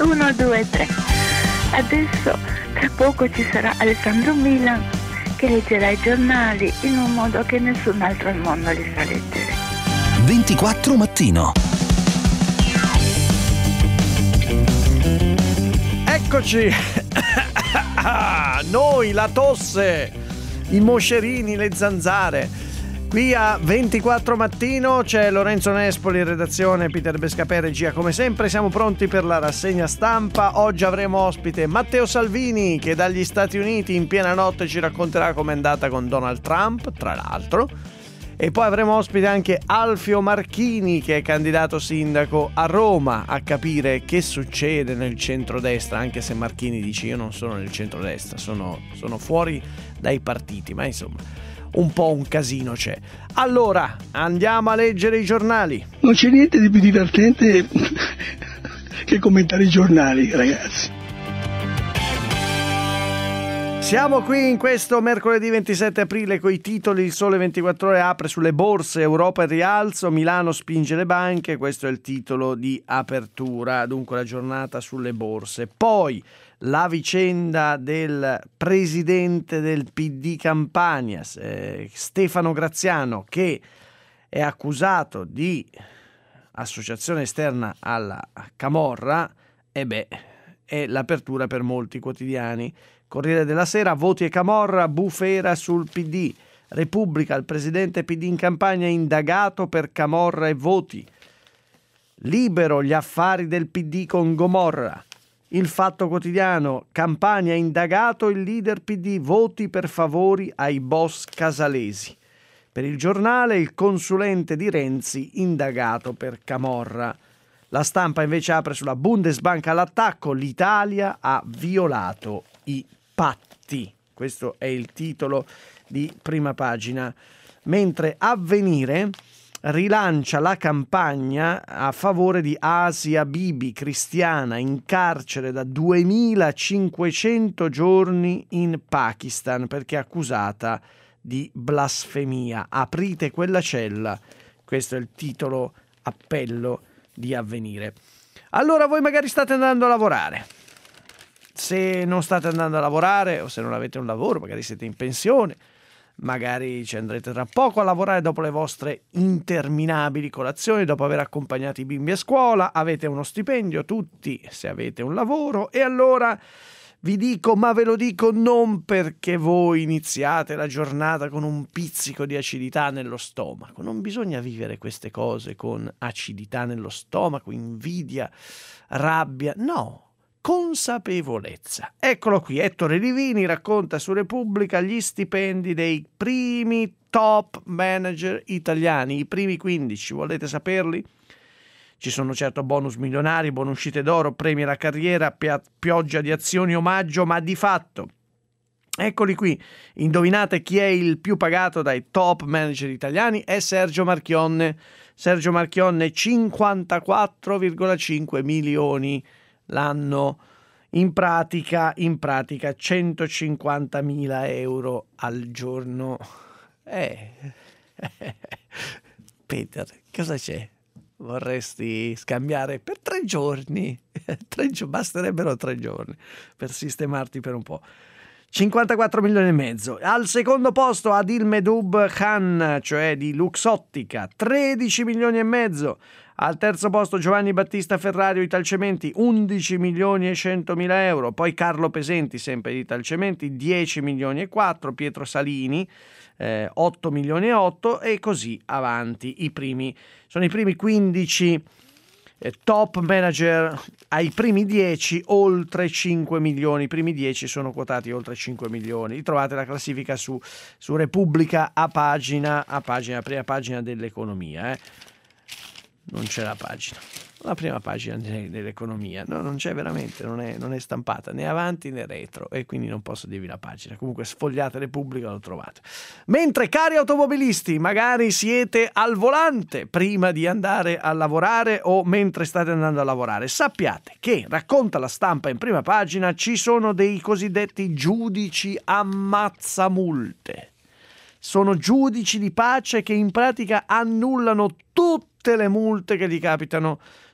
1, 2, 3. Adesso tra poco ci sarà Alessandro Milan che leggerà i giornali in un modo che nessun altro al mondo li sa leggere. 24 mattino. Eccoci. Noi, la tosse, i moscerini, le zanzare. Qui a 24 mattino c'è Lorenzo Nespoli in redazione, Peter Bescapè regia come sempre. Siamo pronti per la rassegna stampa. Oggi avremo ospite Matteo Salvini che dagli Stati Uniti in piena notte ci racconterà com'è andata con Donald Trump, tra l'altro. E poi avremo ospite anche Alfio Marchini che è candidato sindaco a Roma, a capire che succede nel centrodestra, anche se Marchini dice io non sono nel centrodestra, sono fuori dai partiti, ma insomma un po' un casino c'è. Allora, andiamo a leggere i giornali. Non c'è niente di più divertente che commentare i giornali, ragazzi. Siamo qui in questo mercoledì 27 aprile con i titoli. Il Sole 24 Ore apre sulle borse, Europa in rialzo, Milano spinge le banche, questo è il titolo di apertura, dunque la giornata sulle borse. Poi la vicenda del presidente del PD Campania, Stefano Graziano, che è accusato di associazione esterna alla Camorra, è l'apertura per molti quotidiani. Corriere della Sera, voti e Camorra, bufera sul PD. Repubblica, il presidente PD in Campania indagato per Camorra e voti. Libero, gli affari del PD con Gomorra. Il Fatto Quotidiano, Campania indagato il leader PD, voti per favori ai boss casalesi. Per il Giornale, il consulente di Renzi indagato per Camorra. La Stampa invece apre sulla Bundesbank all'attacco, l'Italia ha violato i patti. Questo è il titolo di prima pagina. Mentre Avvenire rilancia la campagna a favore di Asia Bibi, cristiana, in carcere da 2500 giorni in Pakistan perché accusata di blasfemia. Aprite quella cella. Questo è il titolo appello di Avvenire. Allora voi magari state andando a lavorare. Se non state andando a lavorare o se non avete un lavoro, magari siete in pensione, magari ci andrete tra poco a lavorare dopo le vostre interminabili colazioni, dopo aver accompagnato i bimbi a scuola, avete uno stipendio tutti se avete un lavoro, e allora vi dico, ma ve lo dico non perché voi iniziate la giornata con un pizzico di acidità nello stomaco, non bisogna vivere queste cose con acidità nello stomaco, invidia, rabbia, no. Consapevolezza. Eccolo qui, Ettore Livini racconta su Repubblica gli stipendi dei primi top manager italiani, i primi 15, volete saperli? Ci sono certo bonus milionari, buone uscite d'oro, premi alla carriera, pioggia di azioni omaggio, ma di fatto, eccoli qui, indovinate chi è il più pagato dai top manager italiani? È Sergio Marchionne. Sergio Marchionne 54,5 milioni l'anno, in pratica 150.000 euro al giorno. Peter, cosa c'è? Vorresti scambiare per 3 giorni? Basterebbero 3 giorni per sistemarti per un po'. 54 milioni e mezzo. Al secondo posto Adil Medub Khan, cioè di Luxottica, 13 milioni e mezzo. Al terzo posto Giovanni Battista Ferrario, Italcementi, 11 milioni e 100 mila euro. Poi Carlo Pesenti, sempre di Italcementi, 10 milioni e 4. Pietro Salini, 8 milioni e 8, e così avanti. Sono i primi 15 top manager. Ai primi 10 oltre 5 milioni. I primi 10 sono quotati oltre 5 milioni. Trovate la classifica su Repubblica a prima pagina dell'economia. Non c'è la prima pagina dell'economia, no, non c'è veramente, non è stampata né avanti né retro, e quindi non posso dirvi la pagina. Comunque sfogliate Repubblica, lo trovate. Mentre, cari automobilisti, magari siete al volante prima di andare a lavorare o mentre state andando a lavorare, sappiate che, racconta la Stampa in prima pagina, ci sono dei cosiddetti giudici ammazzamulte. Sono giudici di pace che in pratica annullano tutte le multe che gli capitano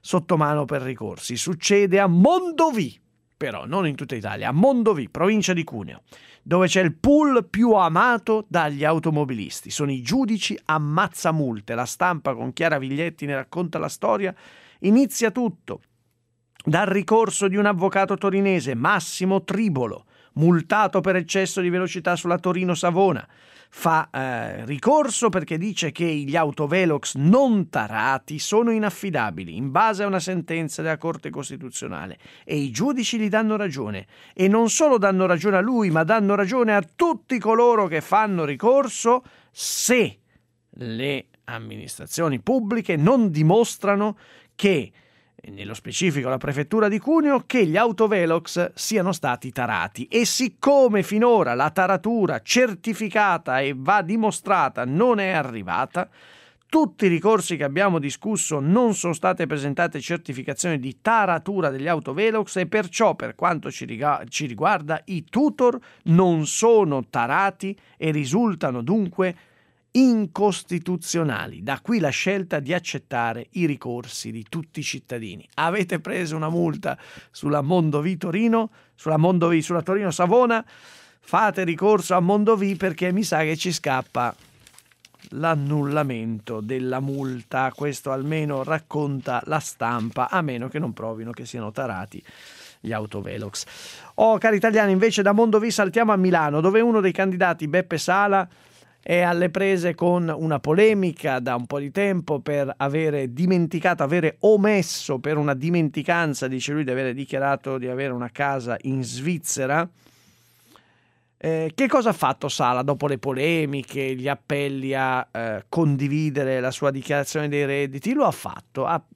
sotto mano per ricorsi. Succede a Mondovì, però non in tutta Italia, a Mondovì, provincia di Cuneo, dove c'è il pool più amato dagli automobilisti. Sono i giudici ammazzamulte. La Stampa con Chiara Viglietti ne racconta la storia. Inizia tutto dal ricorso di un avvocato torinese, Massimo Tribolo, multato per eccesso di velocità sulla Torino-Savona. Fa ricorso perché dice che gli autovelox non tarati sono inaffidabili in base a una sentenza della Corte Costituzionale, e i giudici gli danno ragione, e non solo danno ragione a lui, ma danno ragione a tutti coloro che fanno ricorso se le amministrazioni pubbliche non dimostrano che, nello specifico la prefettura di Cuneo, che gli autovelox siano stati tarati. E siccome finora la taratura certificata e va dimostrata non è arrivata, tutti i ricorsi che abbiamo discusso non sono state presentate certificazioni di taratura degli autovelox, e perciò, per quanto ci riguarda, i tutor non sono tarati e risultano dunque incostituzionali. Da qui la scelta di accettare i ricorsi di tutti i cittadini. Avete preso una multa sulla Mondovì Torino, sulla Torino Savona, fate ricorso a Mondovì, perché mi sa che ci scappa l'annullamento della multa. Questo almeno racconta la Stampa, a meno che non provino che siano tarati gli autovelox. Cari italiani, invece da Mondovì saltiamo a Milano, dove uno dei candidati, Beppe Sala, è alle prese con una polemica da un po' di tempo per avere omesso, per una dimenticanza, dice lui, di avere dichiarato di avere una casa in Svizzera. Che cosa ha fatto Sala dopo le polemiche, gli appelli a condividere la sua dichiarazione dei redditi? Lo ha fatto, ha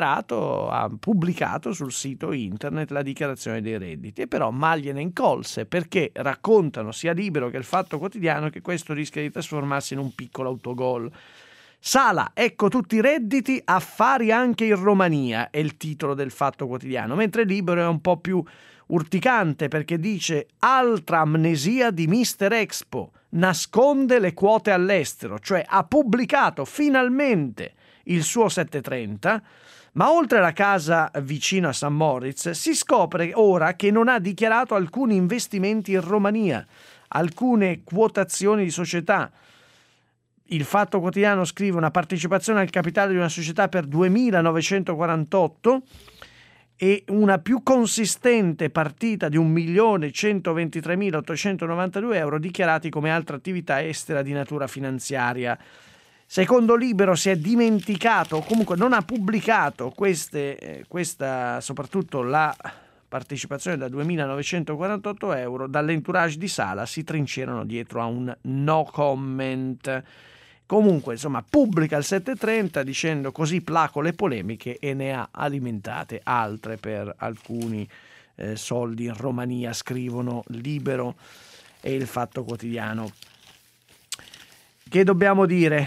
pubblicato sul sito internet la dichiarazione dei redditi, e però mal gliene incolse, perché raccontano sia Libero che il Fatto Quotidiano che questo rischia di trasformarsi in un piccolo autogol. Sala, ecco tutti i redditi, affari anche in Romania, è il titolo del Fatto Quotidiano, mentre Libero è un po' più urticante, perché dice: altra amnesia di Mister Expo, nasconde le quote all'estero, cioè ha pubblicato finalmente il suo 730, ma oltre alla casa vicino a San Moritz si scopre ora che non ha dichiarato alcuni investimenti in Romania, alcune quotazioni di società. Il Fatto Quotidiano scrive: una partecipazione al capitale di una società per 2.948 e una più consistente partita di 1.123.892 euro dichiarati come altra attività estera di natura finanziaria. Secondo Libero si è dimenticato, o comunque non ha pubblicato questa, soprattutto la partecipazione da 2.948 euro. Dall'entourage di Sala si trincerano dietro a un no comment. Comunque, insomma, pubblica il 730 dicendo: così placo le polemiche, e ne ha alimentate altre per alcuni soldi in Romania, scrivono Libero e il Fatto Quotidiano. Che dobbiamo dire?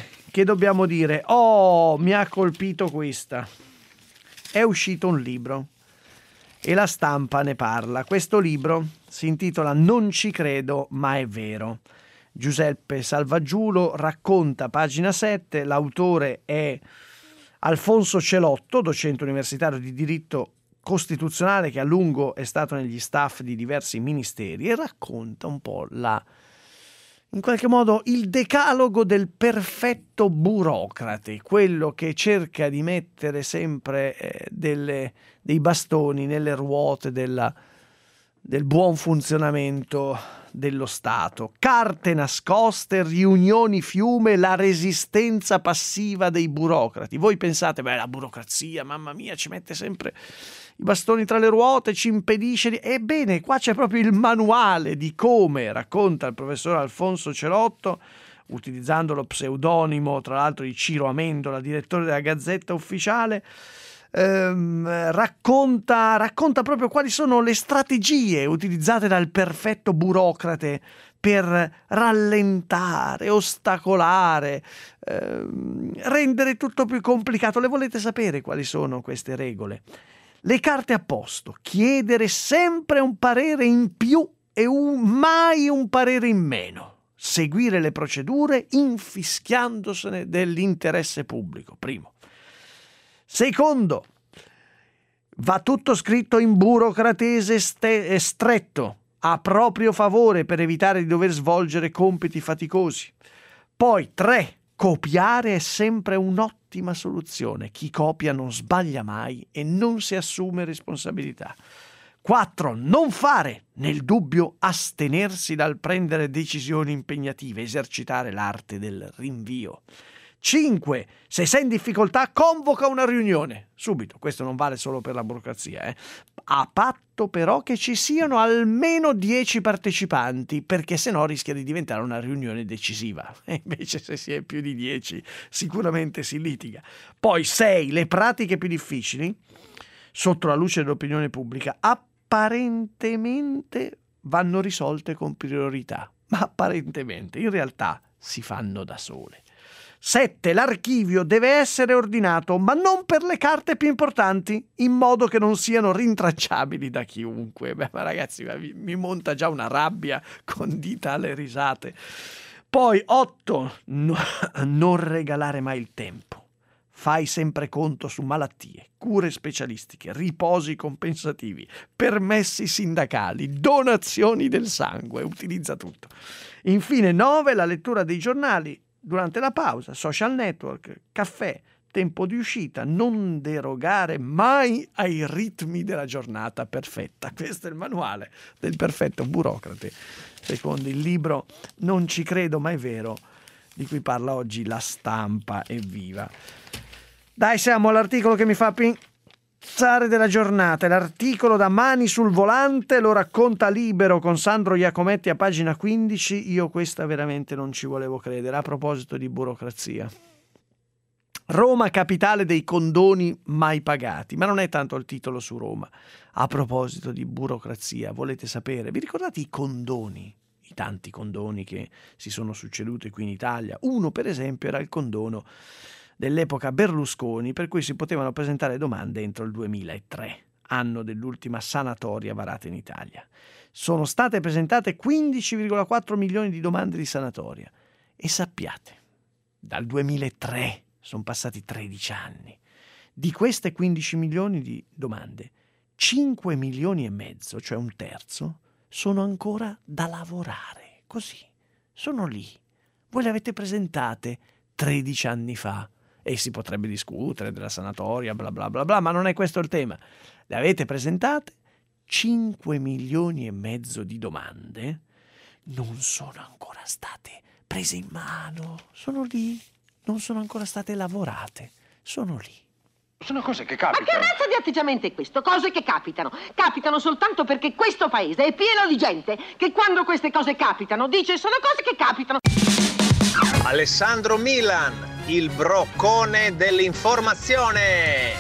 Mi ha colpito questa. È uscito un libro e la Stampa ne parla. Questo libro si intitola Non ci credo, ma è vero. Giuseppe Salvaggiulo racconta, pagina 7, l'autore è Alfonso Celotto, docente universitario di diritto costituzionale che a lungo è stato negli staff di diversi ministeri, e racconta un po' in qualche modo il decalogo del perfetto burocrate, quello che cerca di mettere sempre dei bastoni nelle ruote del buon funzionamento dello Stato. Carte nascoste, riunioni fiume, la resistenza passiva dei burocrati. Voi pensate, la burocrazia, mamma mia, ci mette sempre i bastoni tra le ruote, ci impedisce Ebbene, qua c'è proprio il manuale di come, racconta il professor Alfonso Celotto, utilizzando lo pseudonimo, tra l'altro, di Ciro Amendola, direttore della Gazzetta Ufficiale. Racconta proprio quali sono le strategie utilizzate dal perfetto burocrate per rallentare, ostacolare, rendere tutto più complicato. Le volete sapere quali sono queste regole? Le carte a posto, chiedere sempre un parere in più e mai un parere in meno, seguire le procedure infischiandosene dell'interesse pubblico, primo. Secondo, Va tutto scritto in burocratese stretto, a proprio favore per evitare di dover svolgere compiti faticosi. Poi 3. Copiare è sempre un'ottima soluzione. Chi copia non sbaglia mai e non si assume responsabilità. 4. Non fare, nel dubbio astenersi dal prendere decisioni impegnative, esercitare l'arte del rinvio. 5. Se sei in difficoltà, convoca una riunione. Subito, questo non vale solo per la burocrazia, a patto però che ci siano almeno 10 partecipanti, perché sennò rischia di diventare una riunione decisiva. E invece se si è più di 10 sicuramente si litiga. Poi 6. Le pratiche più difficili, sotto la luce dell'opinione pubblica, apparentemente vanno risolte con priorità, ma apparentemente, in realtà si fanno da sole. 7. L'archivio deve essere ordinato, ma non per le carte più importanti, in modo che non siano rintracciabili da chiunque. Beh, ma ragazzi, mi monta già una rabbia condita alle risate. Poi 8. Non regalare mai il tempo. Fai sempre conto su malattie, cure specialistiche, riposi compensativi, permessi sindacali, donazioni del sangue, utilizza tutto. Infine 9. La lettura dei giornali durante la pausa, social network, caffè, tempo di uscita, non derogare mai ai ritmi della giornata perfetta. Questo è il manuale del perfetto burocrate, secondo il libro Non ci credo ma è vero, di cui parla oggi La Stampa. Evviva! Dai, siamo all'articolo che mi fa pensare della giornata. L'articolo da Mani sul volante lo racconta Libero con Sandro Iacometti a pagina 15. Io questa veramente non ci volevo credere. A proposito di burocrazia. Roma capitale dei condoni mai pagati. Ma non è tanto il titolo su Roma. A proposito di burocrazia, volete sapere? Vi ricordate i condoni? I tanti condoni che si sono succeduti qui in Italia. Uno, per esempio, era il condono dell'epoca Berlusconi, per cui si potevano presentare domande entro il 2003, anno dell'ultima sanatoria varata in Italia. Sono state presentate 15,4 milioni di domande di sanatoria. E sappiate, dal 2003 sono passati 13 anni. Di queste 15 milioni di domande, 5 milioni e mezzo, cioè un terzo, sono ancora da lavorare. Così, sono lì. Voi le avete presentate 13 anni fa. E si potrebbe discutere della sanatoria, bla bla bla bla, ma non è questo il tema. Le avete presentate, 5 milioni e mezzo di domande non sono ancora state prese in mano, sono lì, non sono ancora state lavorate, sono lì. Sono cose che capitano. Ma che razza di atteggiamento è questo? Cose che capitano. Capitano soltanto perché questo paese è pieno di gente che quando queste cose capitano dice sono cose che capitano. Alessandro Milan, il broccone dell'informazione.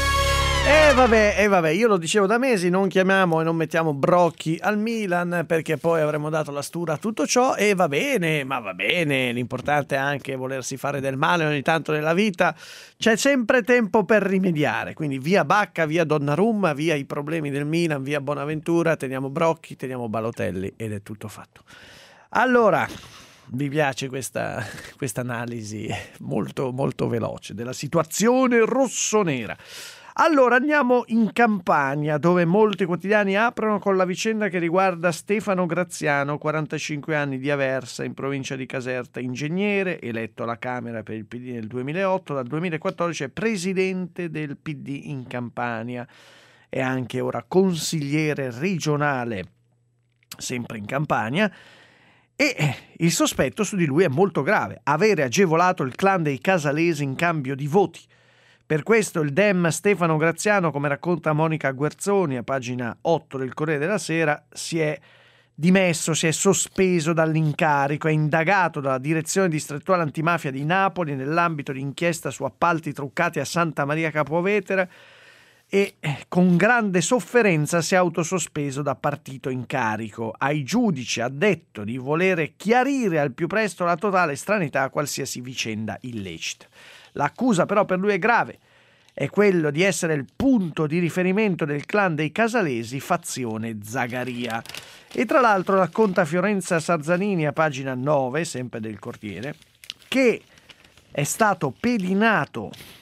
Vabbè, io lo dicevo da mesi, non chiamiamo e non mettiamo brocchi al Milan perché poi avremmo dato la stura a tutto ciò e va bene, l'importante è anche volersi fare del male ogni tanto nella vita, c'è sempre tempo per rimediare, quindi via Bacca, via Donnarumma, via i problemi del Milan, via Bonaventura, teniamo Brocchi, teniamo Balotelli ed è tutto fatto. Allora, vi piace questa analisi molto, molto veloce della situazione rossonera? Allora andiamo in Campania, dove molti quotidiani aprono con la vicenda che riguarda Stefano Graziano, 45 anni, di Aversa, in provincia di Caserta, ingegnere, eletto alla Camera per il PD nel 2008, dal 2014 è presidente del PD in Campania, è anche ora consigliere regionale, sempre in Campania, e il sospetto su di lui è molto grave, avere agevolato il clan dei Casalesi in cambio di voti. Per questo il Dem Stefano Graziano, come racconta Monica Guerzoni a pagina 8 del Corriere della Sera, si è dimesso, si è sospeso dall'incarico, è indagato dalla Direzione Distrettuale Antimafia di Napoli nell'ambito di inchiesta su appalti truccati a Santa Maria Capua Vetere e con grande sofferenza si è autosospeso da partito in carico. Ai giudici ha detto di volere chiarire al più presto la totale estraneità a qualsiasi vicenda illecita. L'accusa però per lui è grave, è quello di essere il punto di riferimento del clan dei Casalesi, fazione Zagaria. E tra l'altro racconta Fiorenza Sarzanini a pagina 9, sempre del Corriere, che è stato pedinato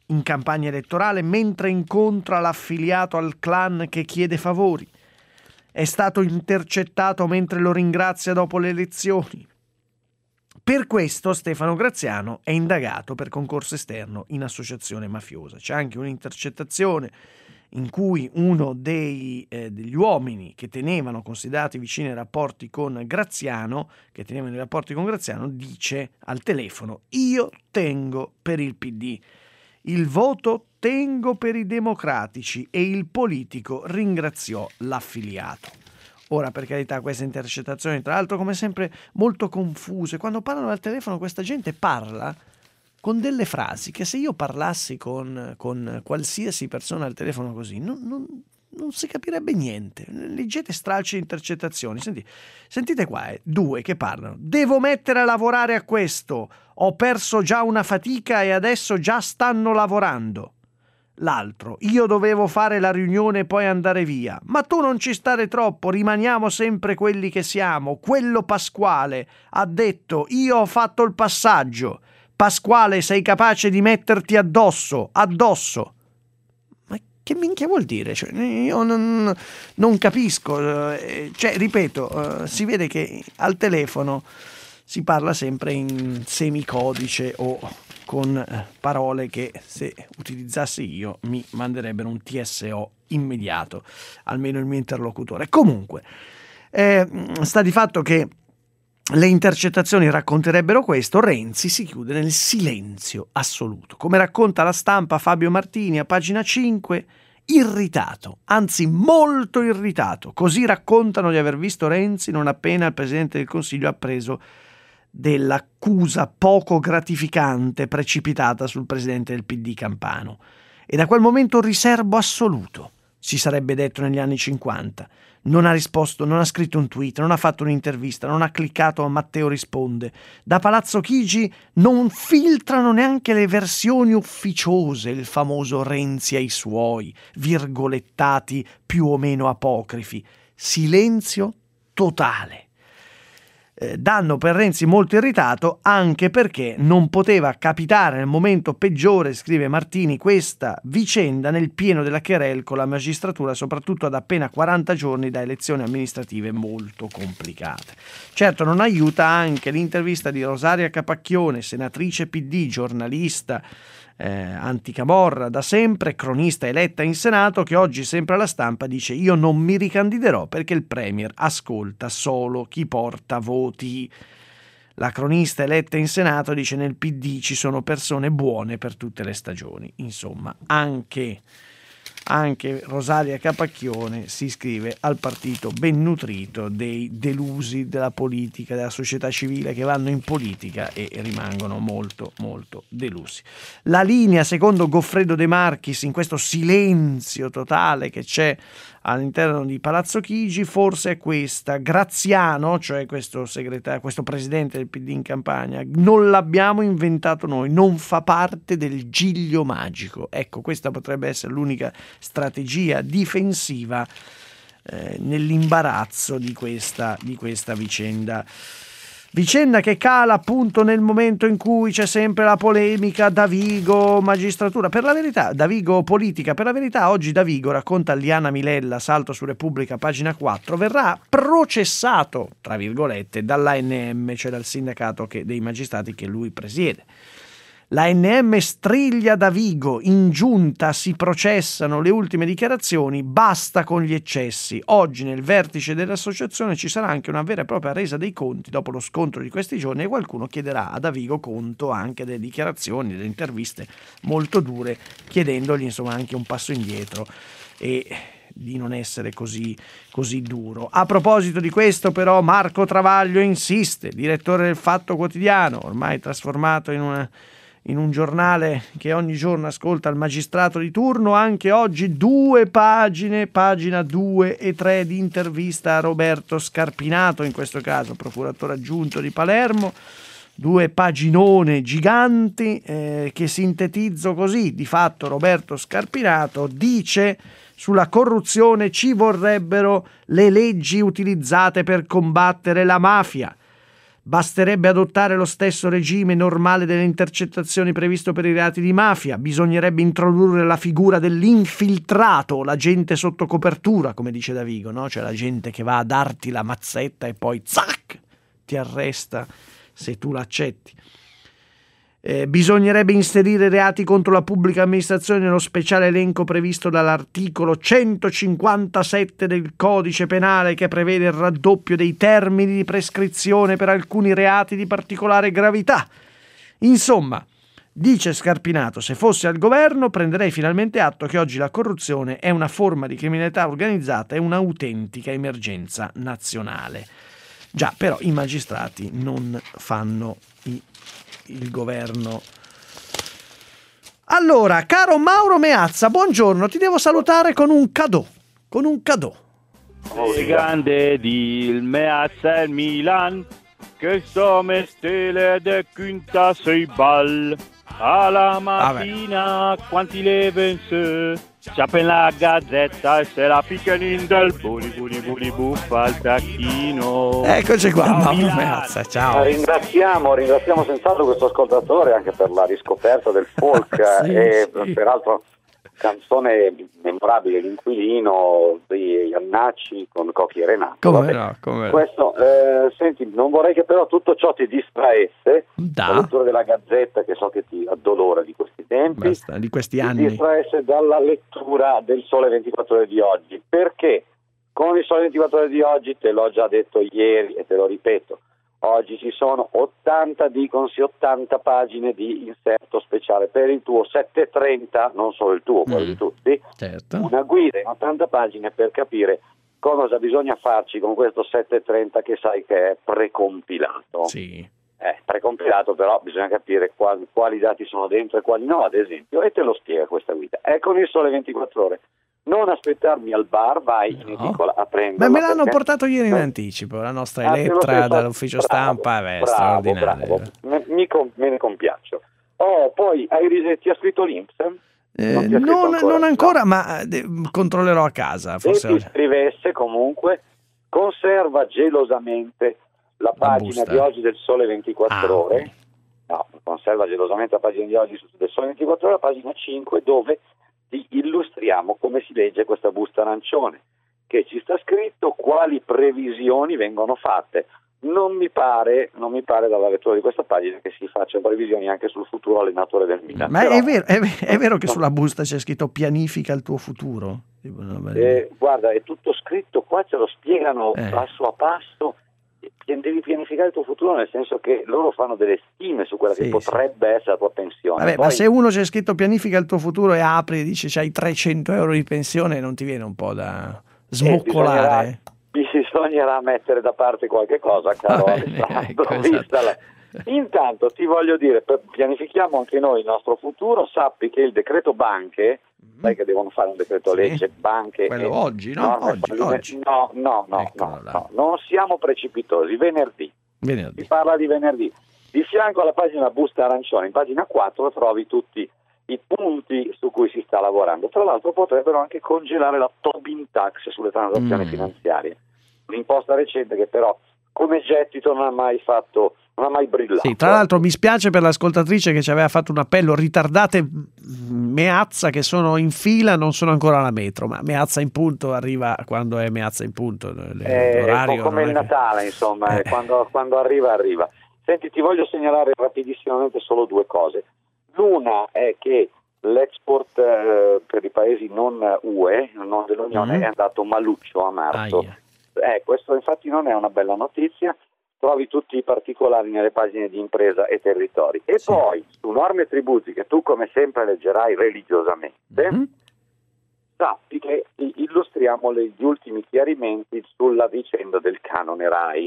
in campagna elettorale mentre incontra l'affiliato al clan che chiede favori. È stato intercettato mentre lo ringrazia dopo le elezioni. Per questo Stefano Graziano è indagato per concorso esterno in associazione mafiosa. C'è anche un'intercettazione in cui uno degli uomini che tenevano considerati vicini ai rapporti con Graziano, dice al telefono: io tengo per il PD, il voto tengo per i democratici, e il politico ringraziò l'affiliato. Ora, per carità, queste intercettazioni, tra l'altro, come sempre molto confuse. Quando parlano al telefono questa gente parla con delle frasi che, se io parlassi con qualsiasi persona al telefono così, non si capirebbe niente. Leggete stralci di intercettazioni. Sentite qua, due che parlano: devo mettere a lavorare a questo, ho perso già una fatica e adesso già stanno lavorando. L'altro: io dovevo fare la riunione e poi andare via, ma tu non ci stare troppo, rimaniamo sempre quelli che siamo. Quello Pasquale ha detto: io ho fatto il passaggio. Pasquale, sei capace di metterti addosso. Ma che minchia vuol dire? Io non capisco. Ripeto, si vede che al telefono si parla sempre in semicodice o con parole che, se utilizzassi io, mi manderebbero un TSO immediato, almeno il mio interlocutore. Comunque, sta di fatto che le intercettazioni racconterebbero questo. Renzi si chiude nel silenzio assoluto. Come racconta La Stampa, Fabio Martini a pagina 5, irritato, anzi molto irritato. Così raccontano di aver visto Renzi non appena il Presidente del Consiglio ha preso dell'accusa poco gratificante precipitata sul Presidente del PD campano. E da quel momento riserbo assoluto, si sarebbe detto negli anni 50. Non ha risposto, non ha scritto un tweet, non ha fatto un'intervista, non ha cliccato a Matteo risponde. Da Palazzo Chigi non filtrano neanche le versioni ufficiose, il famoso Renzi ai suoi, virgolettati più o meno apocrifi. Silenzio totale. Danno per Renzi molto irritato, anche perché non poteva capitare nel momento peggiore, scrive Martini, questa vicenda nel pieno della querelle con la magistratura, soprattutto ad appena 40 giorni da elezioni amministrative molto complicate. Certo, non aiuta anche l'intervista di Rosaria Capacchione, senatrice PD, giornalista anticamorra da sempre, cronista eletta in Senato, che oggi sempre alla Stampa dice: io non mi ricandiderò perché il Premier ascolta solo chi porta voti. La cronista eletta in Senato dice: nel PD ci sono persone buone per tutte le stagioni. Insomma, anche Rosaria Capacchione si iscrive al partito ben nutrito dei delusi della politica, della società civile, che vanno in politica e rimangono molto molto delusi. La linea, secondo Goffredo De Marchis, in questo silenzio totale che c'è all'interno di Palazzo Chigi, forse è questa: Graziano, cioè questo presidente del PD in campagna, non l'abbiamo inventato noi, non fa parte del giglio magico. Ecco, questa potrebbe essere l'unica strategia difensiva nell'imbarazzo di questa vicenda. Vicenda che cala appunto nel momento in cui c'è sempre la polemica Davigo magistratura. Per la verità, Davigo politica. Per la verità, oggi Davigo, racconta Liana Milella, Salto su Repubblica, pagina 4, verrà processato, tra virgolette, dall'ANM, cioè dal sindacato dei magistrati che lui presiede. L'ANM striglia Davigo, in giunta si processano le ultime dichiarazioni, basta con gli eccessi. Oggi nel vertice dell'associazione ci sarà anche una vera e propria resa dei conti dopo lo scontro di questi giorni, e qualcuno chiederà a Davigo conto anche delle dichiarazioni, delle interviste molto dure, chiedendogli insomma anche un passo indietro e di non essere così duro. A proposito di questo, però, Marco Travaglio insiste, direttore del Fatto Quotidiano, ormai trasformato in un giornale che ogni giorno ascolta il magistrato di turno. Anche oggi 2 pagine, pagina 2 e 3 di intervista a Roberto Scarpinato, in questo caso procuratore aggiunto di Palermo. 2 paginone giganti che sintetizzo così. Di fatto Roberto Scarpinato dice: sulla corruzione ci vorrebbero le leggi utilizzate per combattere la mafia. Basterebbe adottare lo stesso regime normale delle intercettazioni previsto per i reati di mafia. Bisognerebbe introdurre la figura dell'infiltrato, l'agente sotto copertura, come dice Davigo, no? Cioè la gente che va a darti la mazzetta e poi zac, ti arresta se tu l'accetti. Bisognerebbe inserire reati contro la pubblica amministrazione nello speciale elenco previsto dall'articolo 157 del Codice Penale, che prevede il raddoppio dei termini di prescrizione per alcuni reati di particolare gravità. Insomma, dice Scarpinato, se fossi al governo prenderei finalmente atto che oggi la corruzione è una forma di criminalità organizzata e un'autentica emergenza nazionale. Già, però i magistrati non fanno il governo. Allora, caro Mauro Meazza, buongiorno, ti devo salutare con un cadeau. Il grande il Meazza e il Milan, che sono stelle de quinta sei ball. Alla mattina quanti le vence, c'appen la gazzetta e se la piccano in del buli buffa al tacchino. Eccoci qua, Mauro Meazza, ciao. Ringraziamo senz'altro questo ascoltatore anche per la riscoperta del folk sì. Peraltro canzone memorabile, L'inquilino di Iannacci con Cocchi e Renato. Come no. Questo, senti, non vorrei che però tutto ciò ti distraesse, la lettura della Gazzetta, che so che ti addolora di questi tempi, di questi anni, ti distraesse dalla lettura del Sole 24 Ore di oggi, perché con il Sole 24 Ore di oggi, te l'ho già detto ieri e te lo ripeto, oggi ci sono 80 pagine di inserto speciale per il tuo 730, non solo il tuo, quello di tutti, certo. Una guida in 80 pagine per capire cosa bisogna farci con questo 730 che sai che è precompilato. Sì. Precompilato, però bisogna capire quali dati sono dentro e quali no, ad esempio, e te lo spiega questa guida. È con il Sole 24 Ore. Non aspettarmi al bar, vai in edicola a prenderla. Ma me l'hanno portato ieri in anticipo, la nostra Elettra dall'ufficio stampa, straordinario. Me ne compiaccio. Poi ti ha scritto l'Inps? Non ancora, ma controllerò a casa. Forse se ti scrivesse comunque, conserva gelosamente la pagina di oggi del Sole 24 Ore. Okay. No, conserva gelosamente la pagina di oggi del Sole 24 Ore, la pagina 5, dove ti illustriamo come si legge questa busta arancione, che ci sta scritto quali previsioni vengono fatte. Non mi pare dalla lettura di questa pagina che si facciano previsioni anche sul futuro allenatore del Milan. Ma però, è vero che sulla busta c'è scritto pianifica il tuo futuro? Guarda, è tutto scritto, qua ce lo spiegano passo a passo. Devi pianificare il tuo futuro, nel senso che loro fanno delle stime su quella che potrebbe essere la tua pensione. Vabbè, ma se uno c'è scritto pianifica il tuo futuro e apri e dice c'hai 300 euro di pensione, non ti viene un po' da smoccolare? Bisognerà mettere da parte qualche cosa, caro Alessandro. Esatto. Intanto ti voglio dire, pianifichiamo anche noi il nostro futuro. Sappi che il decreto banche, sai che devono fare un decreto legge banche, quello oggi, no? Oggi. No, non siamo precipitosi. Venerdì. Si parla di venerdì. Di fianco alla pagina busta arancione, in pagina 4 trovi tutti i punti su cui si sta lavorando. Tra l'altro potrebbero anche congelare la Tobin tax sulle transazioni finanziarie, un'imposta recente che però come gettito non ha mai brillato. Sì, tra l'altro mi spiace per l'ascoltatrice che ci aveva fatto un appello: ritardate Meazza che sono in fila, non sono ancora alla metro, ma Meazza in punto arriva quando è Meazza in punto. L'orario come il Natale, insomma, quando arriva. Senti, ti voglio segnalare rapidissimamente solo due cose. L'una è che l'export per i paesi non UE, non dell'Unione, è andato maluccio a marzo. Questo infatti non è una bella notizia. Trovi tutti i particolari nelle pagine di impresa e territori. E poi su norme e tributi, che tu come sempre leggerai religiosamente, sappi che ti illustriamo gli ultimi chiarimenti sulla vicenda del canone RAI.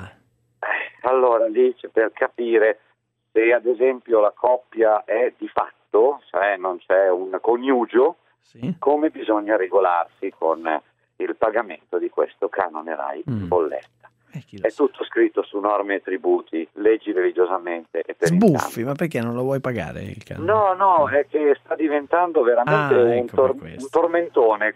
Allora lì c'è per capire se ad esempio la coppia è di fatto, cioè non c'è un coniugio, come bisogna regolarsi con il pagamento di questo canone RAI in bolletta. È tutto scritto su norme e tributi, leggi religiosamente e per sbuffi, ma perché non lo vuoi pagare il canone? No, è che sta diventando veramente un tormentone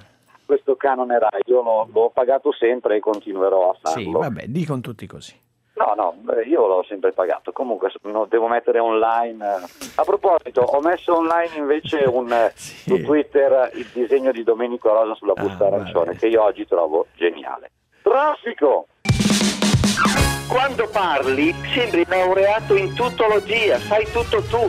questo canone RAI. Io l'ho pagato sempre e continuerò a farlo. Sì, vabbè, dicono tutti così. No, io l'ho sempre pagato. Comunque devo mettere online. A proposito, ho messo online invece su Twitter il disegno di Domenico Rosa sulla busta arancione, che io oggi trovo geniale. Traffico! Quando parli sembri laureato in tuttologia, sai tutto tu.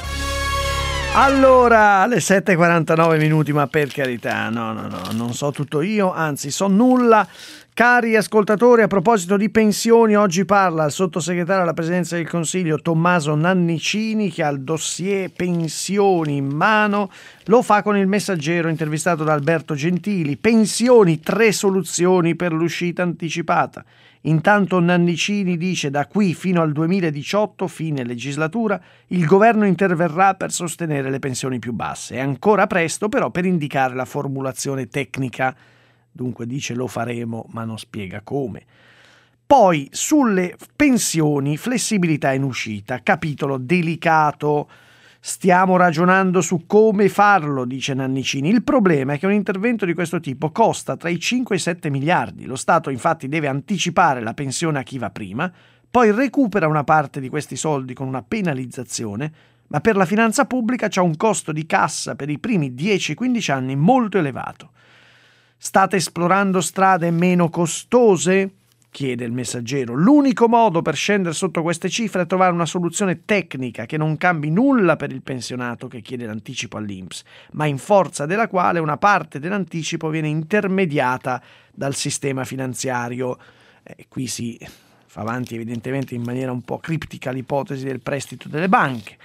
Allora, alle 7:49 minuti, ma per carità, no, non so tutto io, anzi so nulla. Cari ascoltatori, a proposito di pensioni, oggi parla il sottosegretario alla Presidenza del Consiglio Tommaso Nannicini, che ha il dossier pensioni in mano. Lo fa con il Messaggero, intervistato da Alberto Gentili. Pensioni, 3 soluzioni per l'uscita anticipata. Intanto Nannicini dice: da qui fino al 2018, fine legislatura, il governo interverrà per sostenere le pensioni più basse. È ancora presto però per indicare la formulazione tecnica. Dunque dice lo faremo, ma non spiega come. Poi sulle pensioni, flessibilità in uscita, capitolo delicato. Stiamo ragionando su come farlo, dice Nannicini. Il problema è che un intervento di questo tipo costa tra i 5 e i 7 miliardi. Lo Stato infatti deve anticipare la pensione a chi va prima, poi recupera una parte di questi soldi con una penalizzazione, ma per la finanza pubblica c'è un costo di cassa per i primi 10-15 anni molto elevato. State esplorando strade meno costose? Chiede il Messaggero. L'unico modo per scendere sotto queste cifre è trovare una soluzione tecnica che non cambi nulla per il pensionato che chiede l'anticipo all'INPS, ma in forza della quale una parte dell'anticipo viene intermediata dal sistema finanziario. Qui si fa avanti evidentemente in maniera un po' criptica l'ipotesi del prestito delle banche.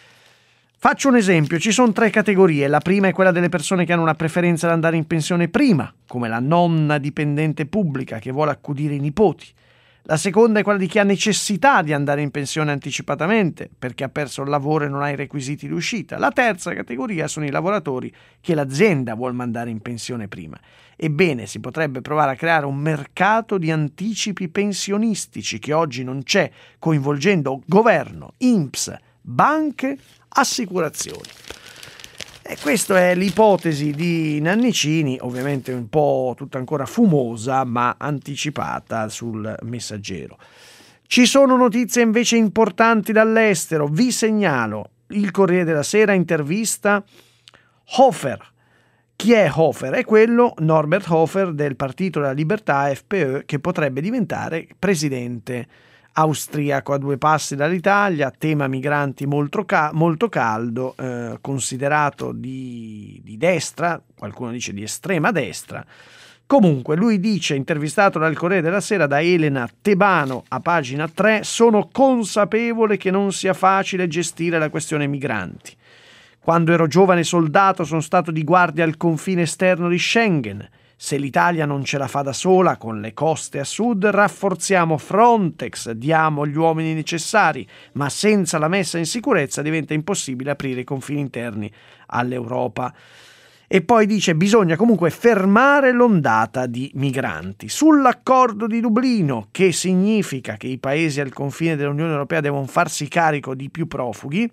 Faccio un esempio, ci sono 3 categorie. La prima è quella delle persone che hanno una preferenza ad andare in pensione prima, come la nonna dipendente pubblica che vuole accudire i nipoti. La seconda è quella di chi ha necessità di andare in pensione anticipatamente, perché ha perso il lavoro e non ha i requisiti di uscita. La terza categoria sono i lavoratori che l'azienda vuole mandare in pensione prima. Ebbene, si potrebbe provare a creare un mercato di anticipi pensionistici che oggi non c'è, coinvolgendo governo, INPS, banche, assicurazioni. E questa è l'ipotesi di Nannicini, ovviamente un po' tutta ancora fumosa, ma anticipata sul Messaggero. Ci sono notizie invece importanti dall'estero. Vi segnalo il Corriere della Sera, intervista Hofer. Chi è Hofer? È quello, Norbert Hofer, del Partito della Libertà, FPÖ, che potrebbe diventare presidente austriaco a 2 passi dall'Italia. Tema migranti molto caldo, considerato di destra, qualcuno dice di estrema destra. Comunque lui dice, intervistato dal Corriere della Sera da Elena Tebano a pagina 3, sono consapevole che non sia facile gestire la questione migranti. Quando ero giovane soldato sono stato di guardia al confine esterno di Schengen. Se l'Italia non ce la fa da sola con le coste a sud, rafforziamo Frontex, diamo gli uomini necessari, ma senza la messa in sicurezza diventa impossibile aprire i confini interni all'Europa. E poi dice bisogna comunque fermare l'ondata di migranti. Sull'accordo di Dublino, che significa che i paesi al confine dell'Unione Europea devono farsi carico di più profughi,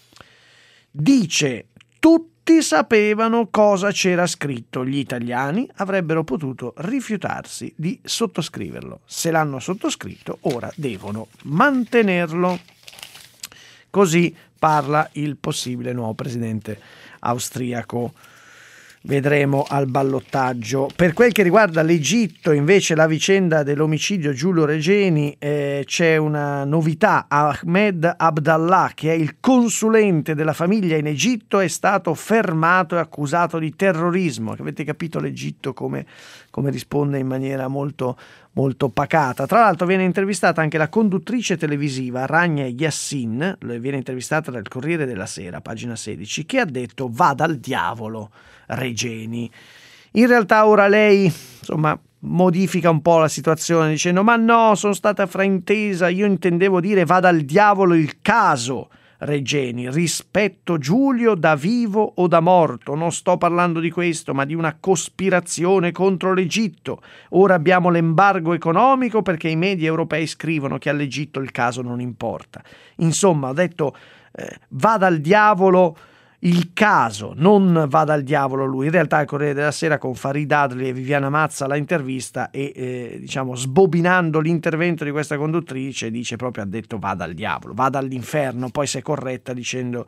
dice tutti sapevano cosa c'era scritto, gli italiani avrebbero potuto rifiutarsi di sottoscriverlo. Se l'hanno sottoscritto, ora devono mantenerlo. Così parla il possibile nuovo presidente austriaco. Vedremo al ballottaggio. Per quel che riguarda l'Egitto, invece, la vicenda dell'omicidio Giulio Regeni, c'è una novità. Ahmed Abdallah, che è il consulente della famiglia in Egitto, è stato fermato e accusato di terrorismo. Avete capito l'Egitto come risponde in maniera molto, molto pacata. Tra l'altro viene intervistata anche la conduttrice televisiva Rania Yassin, viene intervistata dal Corriere della Sera, pagina 16, che ha detto vada al diavolo Regeni. In realtà ora lei, insomma, modifica un po' la situazione dicendo ma no, sono stata fraintesa, io intendevo dire vada al diavolo il caso Regeni, rispetto Giulio da vivo o da morto, non sto parlando di questo ma di una cospirazione contro l'Egitto. Ora abbiamo l'embargo economico perché i media europei scrivono che all'Egitto il caso non importa. Insomma, ho detto vada al diavolo il caso, non vada al diavolo lui. In realtà il Corriere della Sera con Farid Adli e Viviana Mazza la intervista e diciamo sbobinando l'intervento di questa conduttrice dice proprio, ha detto vada al diavolo, vada all'inferno, poi si è corretta dicendo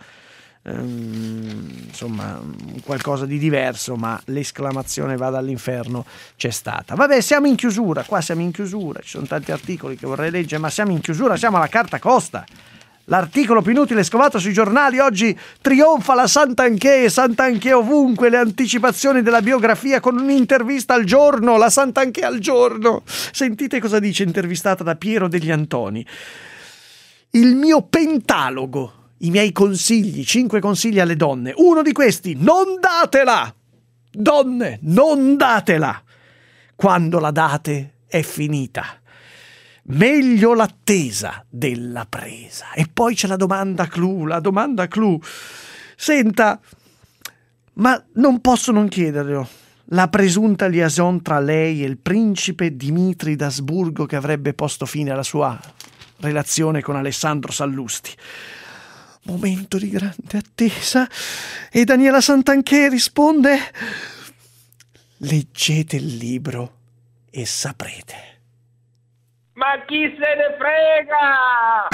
insomma qualcosa di diverso, ma l'esclamazione vada all'inferno c'è stata. Vabbè, siamo in chiusura, qua siamo in chiusura, ci sono tanti articoli che vorrei leggere, ma siamo in chiusura, siamo alla carta costa. L'articolo più inutile scovato sui giornali oggi: trionfa la Santanchè ovunque, le anticipazioni della biografia con un'intervista al giorno, la Santanchè al giorno. Sentite cosa dice, intervistata da Piero degli Antoni. Il mio pentalogo, i miei consigli, 5 consigli alle donne. Uno di questi: non datela! Donne, non datela! Quando la date è finita. Meglio l'attesa della presa. E poi c'è la domanda clou. Senta, ma non posso non chiederlo. La presunta liaison tra lei e il principe Dimitri d'Asburgo, che avrebbe posto fine alla sua relazione con Alessandro Sallusti. Momento di grande attesa. E Daniela Santanchè risponde: leggete il libro e saprete. Ma chi se ne frega?